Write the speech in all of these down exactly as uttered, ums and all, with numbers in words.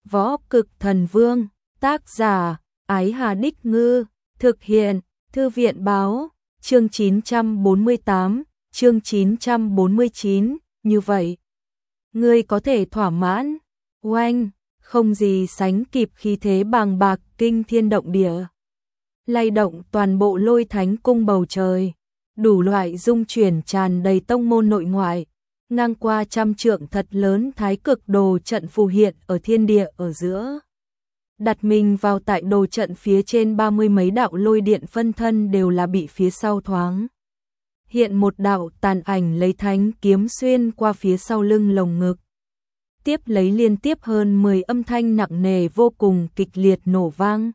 Võ Cực Thần Vương, tác giả, Ái Hà Đích Ngư, thực hiện, Thư viện Báo, chương chín trăm bốn mươi tám, chương chín trăm bốn mươi chín, như vậy. Ngươi có thể thỏa mãn, oanh, không gì sánh kịp khí thế bàng bạc kinh thiên động địa. Lay động toàn bộ Lôi Thánh cung bầu trời, đủ loại dung chuyển tràn đầy tông môn nội ngoại. Ngang qua trăm trượng thật lớn thái cực đồ trận phù hiện ở thiên địa ở giữa. Đặt mình vào tại đồ trận phía trên ba mươi mấy đạo lôi điện phân thân đều là bị phía sau thoáng. Hiện một đạo tàn ảnh lấy thánh kiếm xuyên qua phía sau lưng lồng ngực. Tiếp lấy liên tiếp hơn mười âm thanh nặng nề vô cùng kịch liệt nổ vang.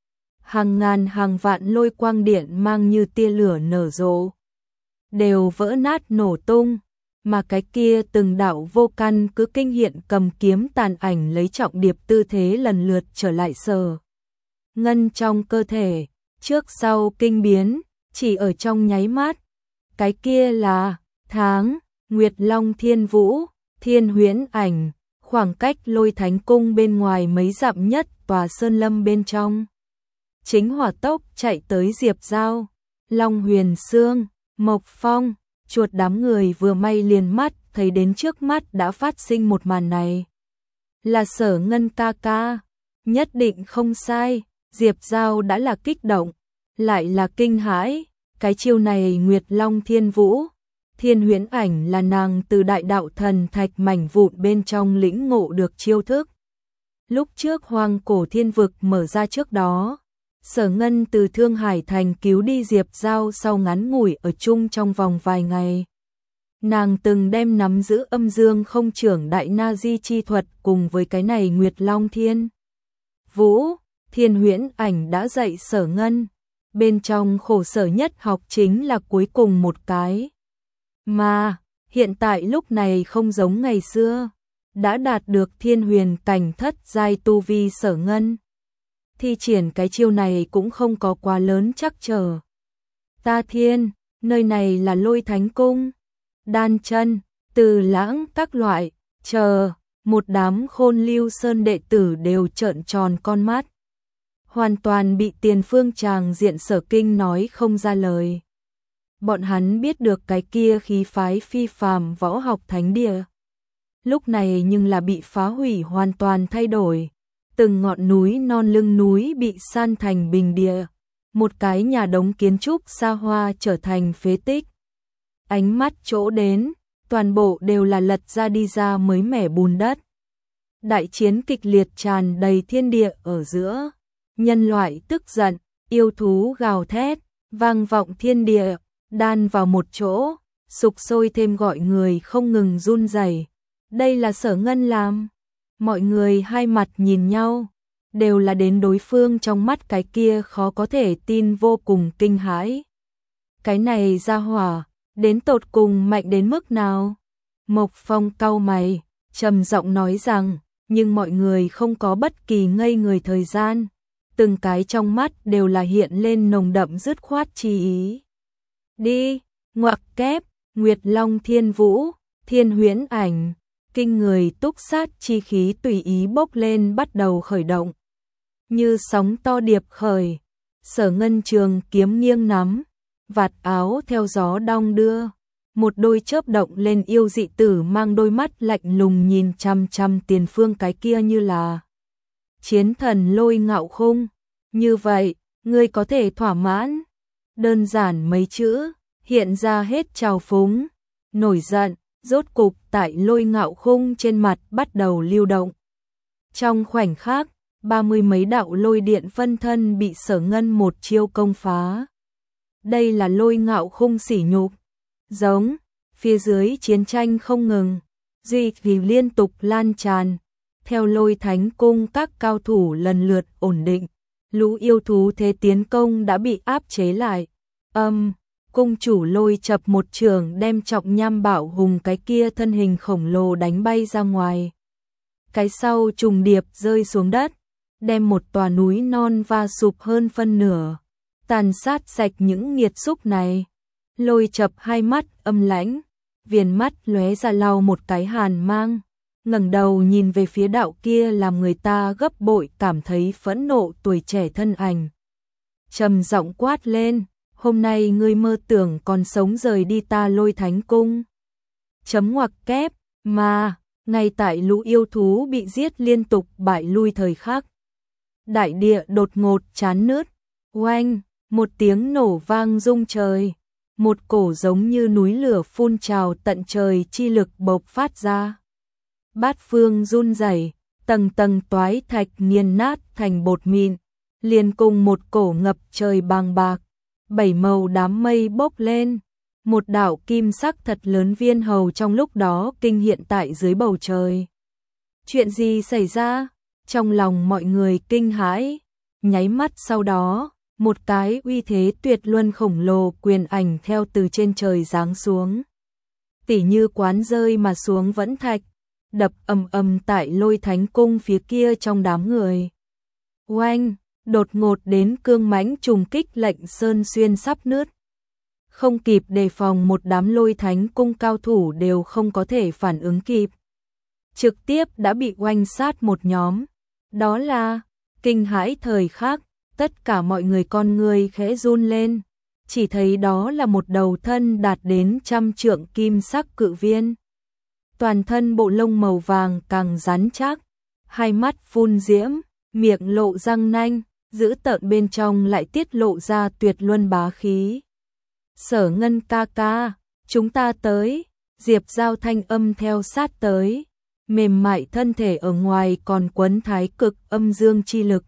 Hàng ngàn hàng vạn lôi quang điện mang như tia lửa nở rộ. Đều vỡ nát nổ tung. Mà cái kia từng đạo vô căn cứ kinh hiện cầm kiếm tàn ảnh lấy trọng điệp tư thế lần lượt trở lại Sở Ngân trong cơ thể, trước sau kinh biến, chỉ ở trong nháy mắt. Cái kia là tháng, Nguyệt Long Thiên Vũ, Thiên Huyễn Ảnh, khoảng cách Lôi Thánh cung bên ngoài mấy dặm nhất tòa sơn lâm bên trong. Chính hỏa tốc chạy tới Diệp Giao, Long Huyền Sương, Mộc Phong. Chuột đám người vừa may liền mắt thấy đến trước mắt đã phát sinh một màn này. Là Sở Ngân ca ca, nhất định không sai, Diệp Giao đã là kích động, lại là kinh hãi, cái chiêu này Nguyệt Long Thiên Vũ, Thiên Huyễn Ảnh là nàng từ đại đạo thần thạch mảnh vụn bên trong lĩnh ngộ được chiêu thức. Lúc trước Hoang Cổ Thiên Vực mở ra trước đó, Sở Ngân từ Thương Hải Thành cứu đi Diệp Giao sau ngắn ngủi ở chung trong vòng vài ngày. Nàng từng đem nắm giữ âm dương không trưởng đại na di chi thuật cùng với cái này Nguyệt Long Thiên Vũ, Thiên Huyễn Ảnh đã dạy Sở Ngân. Bên trong khổ sở nhất học chính là cuối cùng một cái. Mà, hiện tại lúc này không giống ngày xưa, đã đạt được thiên huyền cảnh thất giai tu vi Sở Ngân. Thi triển cái chiêu này cũng không có quá lớn chắc chờ. Ta thiên, nơi này là Lôi Thánh cung, Đan Chân, Từ Lãng các loại, chờ, một đám Khôn Lưu Sơn đệ tử đều trợn tròn con mắt. Hoàn toàn bị tiền phương tràng diện sở kinh nói không ra lời. Bọn hắn biết được cái kia khí phái phi phàm võ học thánh địa. Lúc này nhưng là bị phá hủy hoàn toàn thay đổi. Từng ngọn núi non lưng núi bị san thành bình địa, một cái nhà đống kiến trúc xa hoa trở thành phế tích. Ánh mắt chỗ đến, toàn bộ đều là lật ra đi ra mới mẻ bùn đất. Đại chiến kịch liệt tràn đầy thiên địa ở giữa, nhân loại tức giận, yêu thú gào thét, vang vọng thiên địa, đan vào một chỗ, sục sôi thêm gọi người không ngừng run rẩy. Đây là Sở Ngân làm. Mọi người hai mặt nhìn nhau, đều là đến đối phương trong mắt cái kia khó có thể tin vô cùng kinh hãi. Cái này ra hỏa, đến tột cùng mạnh đến mức nào? Mộc Phong cau mày, trầm giọng nói rằng, nhưng mọi người không có bất kỳ ngây người thời gian, từng cái trong mắt đều là hiện lên nồng đậm dứt khoát chi ý. Đi, ngoặc kép, Nguyệt Long Thiên Vũ, Thiên Huyễn Ảnh. Kinh người túc sát chi khí tùy ý bốc lên bắt đầu khởi động. Như sóng to điệp khởi, Sở Ngân trường kiếm nghiêng nắm, vạt áo theo gió đong đưa. Một đôi chớp động lên yêu dị tử mang đôi mắt lạnh lùng nhìn chăm chăm tiền phương cái kia như là chiến thần Lôi Ngạo Khung. Như vậy, ngươi có thể thỏa mãn. Đơn giản mấy chữ, hiện ra hết trào phúng, nổi giận. Rốt cục tại Lôi Ngạo Khung trên mặt bắt đầu lưu động. Trong khoảnh khắc, ba mươi mấy đạo lôi điện phân thân bị Sở Ngân một chiêu công phá. Đây là Lôi Ngạo Khung sỉ nhục. Giống, phía dưới chiến tranh không ngừng, duy vì liên tục lan tràn. Theo Lôi Thánh cung các cao thủ lần lượt ổn định, lũ yêu thú thế tiến công đã bị áp chế lại. Âm... Um, Cung chủ Lôi chập một trường đem Trọng Nham Bảo Hùng cái kia thân hình khổng lồ đánh bay ra ngoài. Cái sau trùng điệp rơi xuống đất, đem một tòa núi non va sụp hơn phân nửa, tàn sát sạch những nghiệt xúc này. Lôi chập hai mắt âm lãnh, viền mắt lóe ra lau một cái hàn mang, ngẩng đầu nhìn về phía đạo kia làm người ta gấp bội cảm thấy phẫn nộ tuổi trẻ thân ảnh. Trầm giọng quát lên, hôm nay ngươi mơ tưởng còn sống rời đi ta Lôi Thánh Cung. Chấm ngoặc kép, mà, ngay tại lũ yêu thú bị giết liên tục bại lui thời khắc. Đại địa đột ngột chán nứt, oanh, một tiếng nổ vang rung trời. Một cổ giống như núi lửa phun trào tận trời chi lực bộc phát ra. Bát phương run rẩy, tầng tầng toái thạch nghiền nát thành bột mịn, liền cùng một cổ ngập trời bàng bạc, bảy màu đám mây bốc lên, một đạo kim sắc thật lớn viên hầu trong lúc đó kinh hiện tại dưới bầu trời. Chuyện gì xảy ra? Trong lòng mọi người kinh hãi, nháy mắt sau đó, một cái uy thế tuyệt luân khổng lồ quyền ảnh theo từ trên trời giáng xuống. Tỉ như quán rơi mà xuống vẫn thạch, đập ầm ầm tại Lôi Thánh Cung phía kia trong đám người. Oanh, đột ngột đến cương mãnh trùng kích lệnh sơn xuyên sắp nứt. Không kịp đề phòng một đám Lôi Thánh Cung cao thủ đều không có thể phản ứng kịp. Trực tiếp đã bị oanh sát một nhóm. Đó là kinh hãi thời khắc, tất cả mọi người con người khẽ run lên, chỉ thấy đó là một đầu thân đạt đến trăm trượng kim sắc cự viên. Toàn thân bộ lông màu vàng càng rắn chắc, hai mắt phun diễm, miệng lộ răng nanh, giữ tợn bên trong lại tiết lộ ra tuyệt luân bá khí. Sở Ngân ca ca, chúng ta tới, Diệp Giao thanh âm theo sát tới, mềm mại thân thể ở ngoài còn quấn thái cực âm dương chi lực.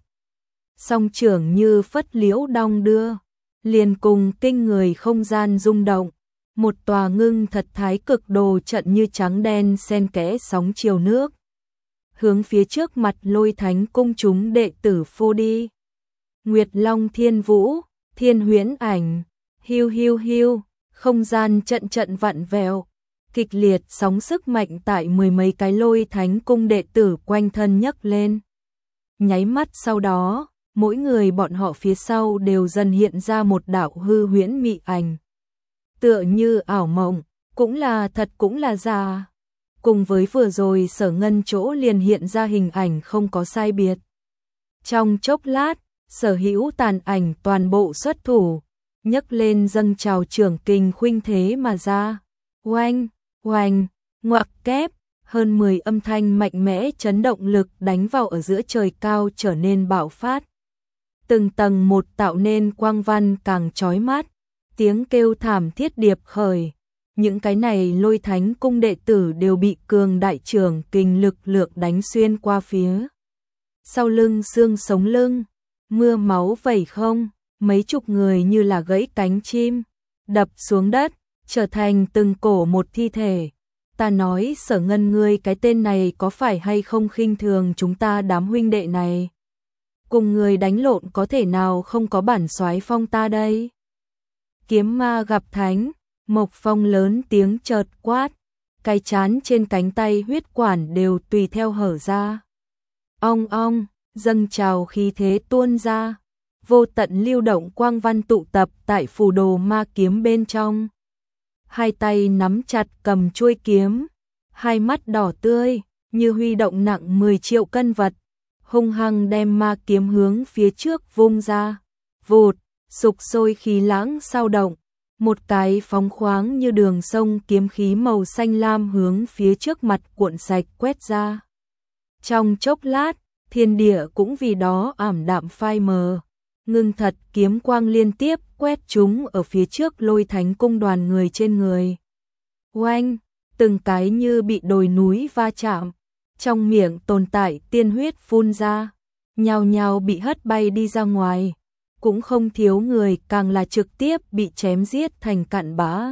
Song trưởng như phất liễu đong đưa, liền cùng kinh người không gian rung động, một tòa ngưng thật thái cực đồ trận như trắng đen xen kẽ sóng chiều nước. Hướng phía trước mặt Lôi Thánh Cung chúng đệ tử phô đi. Nguyệt Long Thiên Vũ, Thiên Huyễn Ảnh, hiu hiu hiu, không gian trận trận vặn vẹo, kịch liệt sóng sức mạnh tại mười mấy cái Lôi Thánh Cung đệ tử quanh thân nhấc lên. Nháy mắt sau đó, mỗi người bọn họ phía sau đều dần hiện ra một đạo hư huyễn mị ảnh. Tựa như ảo mộng, cũng là thật cũng là giả. Cùng với vừa rồi Sở Ngân chỗ liền hiện ra hình ảnh không có sai biệt. Trong chốc lát, Sở Hữu tàn ảnh toàn bộ xuất thủ, nhấc lên dâng trào trưởng kình khuynh thế mà ra. Oanh, oanh, ngoặc kép, hơn mười âm thanh mạnh mẽ chấn động lực đánh vào ở giữa trời cao trở nên bạo phát. Từng tầng một tạo nên quang văn càng chói mắt, tiếng kêu thảm thiết điệp khởi. Những cái này Lôi Thánh Cung đệ tử đều bị cường đại trưởng kình lực lượng đánh xuyên qua phía. Sau lưng xương sống lưng, mưa máu vẩy không, mấy chục người như là gãy cánh chim, đập xuống đất, trở thành từng cổ một thi thể. Ta nói Sở Ngân ngươi cái tên này có phải hay không khinh thường chúng ta đám huynh đệ này? Cùng người đánh lộn có thể nào không có bản soái phong ta đây? Kiếm ma gặp thánh, Mộc Phong lớn tiếng chợt quát, cái chán trên cánh tay huyết quản đều tùy theo hở ra. Ong ong, dâng trào khí thế tuôn ra, vô tận lưu động quang văn tụ tập tại phù đồ ma kiếm bên trong. Hai tay nắm chặt cầm chuôi kiếm, hai mắt đỏ tươi, như huy động nặng mười triệu cân vật, hung hăng đem ma kiếm hướng phía trước vung ra. Vụt, sục sôi khí lãng sao động, một cái phóng khoáng như đường sông kiếm khí màu xanh lam hướng phía trước mặt cuộn sạch quét ra. Trong chốc lát, thiên địa cũng vì đó ảm đạm phai mờ, ngưng thật kiếm quang liên tiếp quét chúng ở phía trước Lôi Thánh Cung đoàn người trên người. Oanh, từng cái như bị đồi núi va chạm, trong miệng tồn tại tiên huyết phun ra, nhao nhao bị hất bay đi ra ngoài, cũng không thiếu người càng là trực tiếp bị chém giết thành cặn bã.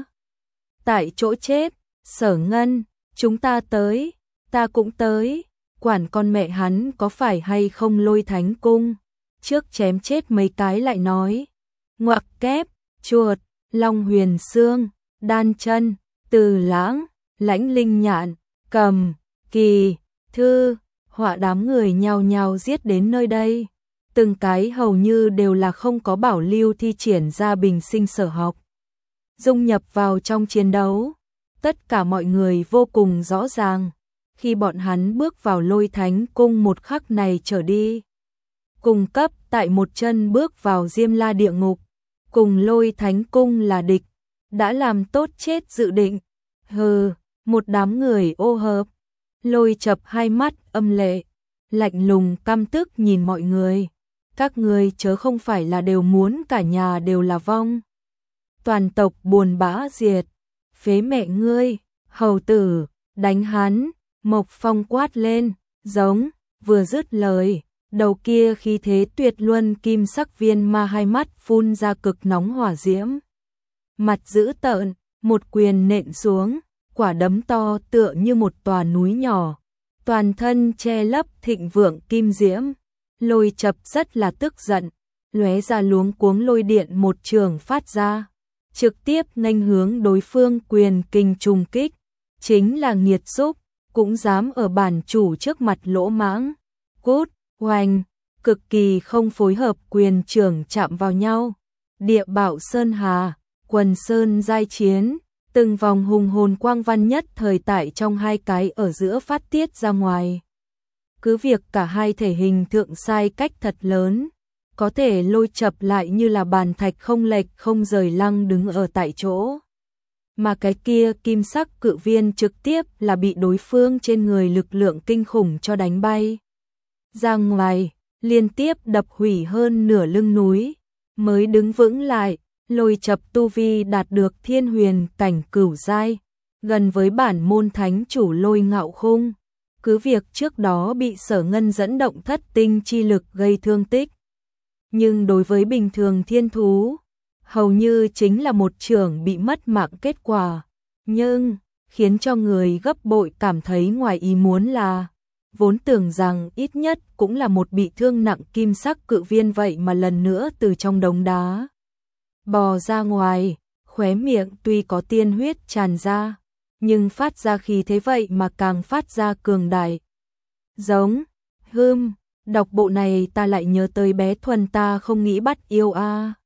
Tại chỗ chết, Sở Ngân, chúng ta tới, ta cũng tới, quản con mẹ hắn có phải hay không Lôi Thánh Cung, trước chém chết mấy cái lại nói. Ngoặc kép, chuột, Long Huyền Xương, Đan Chân, Từ Lãng, Lãnh Linh Nhạn, Cầm, Kỳ, Thư, Họa đám người nhao nhao giết đến nơi đây. Từng cái hầu như đều là không có bảo lưu thi triển ra bình sinh sở học, dung nhập vào trong chiến đấu. Tất cả mọi người vô cùng rõ ràng, khi bọn hắn bước vào Lôi Thánh Cung một khắc này trở đi. Cùng cấp tại một chân bước vào Diêm La địa ngục, cùng Lôi Thánh Cung là địch, đã làm tốt chết dự định. Hừ, một đám người ô hợp. Lôi Chập hai mắt âm lệ, lạnh lùng căm tức nhìn mọi người. Các ngươi chớ không phải là đều muốn cả nhà đều là vong. Toàn tộc buồn bã diệt, phế mẹ ngươi, hầu tử, đánh hắn. Mộc Phong quát lên, giống, vừa dứt lời, đầu kia khí thế tuyệt luân kim sắc viên ma hai mắt phun ra cực nóng hỏa diễm. Mặt dữ tợn, một quyền nện xuống, quả đấm to tựa như một tòa núi nhỏ, toàn thân che lấp thịnh vượng kim diễm. Lôi Chập rất là tức giận, lóe ra luống cuống lôi điện một trường phát ra, trực tiếp nghênh hướng đối phương quyền kinh trùng kích, chính là nghiệt xúc, cũng dám ở bản chủ trước mặt lỗ mãng. Cút, oanh, cực kỳ không phối hợp quyền trưởng chạm vào nhau. Địa Bạo Sơn Hà, Quần Sơn giai chiến, từng vòng hùng hồn quang văn nhất thời tại trong hai cái ở giữa phát tiết ra ngoài. Cứ việc cả hai thể hình thượng sai cách thật lớn, có thể Lôi Chập lại như là bàn thạch không lệch không rời lăng đứng ở tại chỗ. Mà cái kia kim sắc cự viên trực tiếp là bị đối phương trên người lực lượng kinh khủng cho đánh bay ra ngoài, liên tiếp đập hủy hơn nửa lưng núi, mới đứng vững lại. Lôi Chập tu vi đạt được thiên huyền cảnh cửu giai, gần với bản môn thánh chủ Lôi Ngạo Khung. Cứ việc trước đó bị Sở Ngân dẫn động thất tinh chi lực gây thương tích, nhưng đối với bình thường thiên thú, hầu như chính là một trường bị mất mạng kết quả. Nhưng, khiến cho người gấp bội cảm thấy ngoài ý muốn là, vốn tưởng rằng ít nhất cũng là một bị thương nặng kim sắc cự viên vậy mà lần nữa từ trong đống đá bò ra ngoài, khóe miệng tuy có tiên huyết tràn ra, nhưng phát ra khí thế vậy mà càng phát ra cường đại. Giống, hưm, đọc bộ này ta lại nhớ tới bé Thuần ta không nghĩ bắt yêu a. À.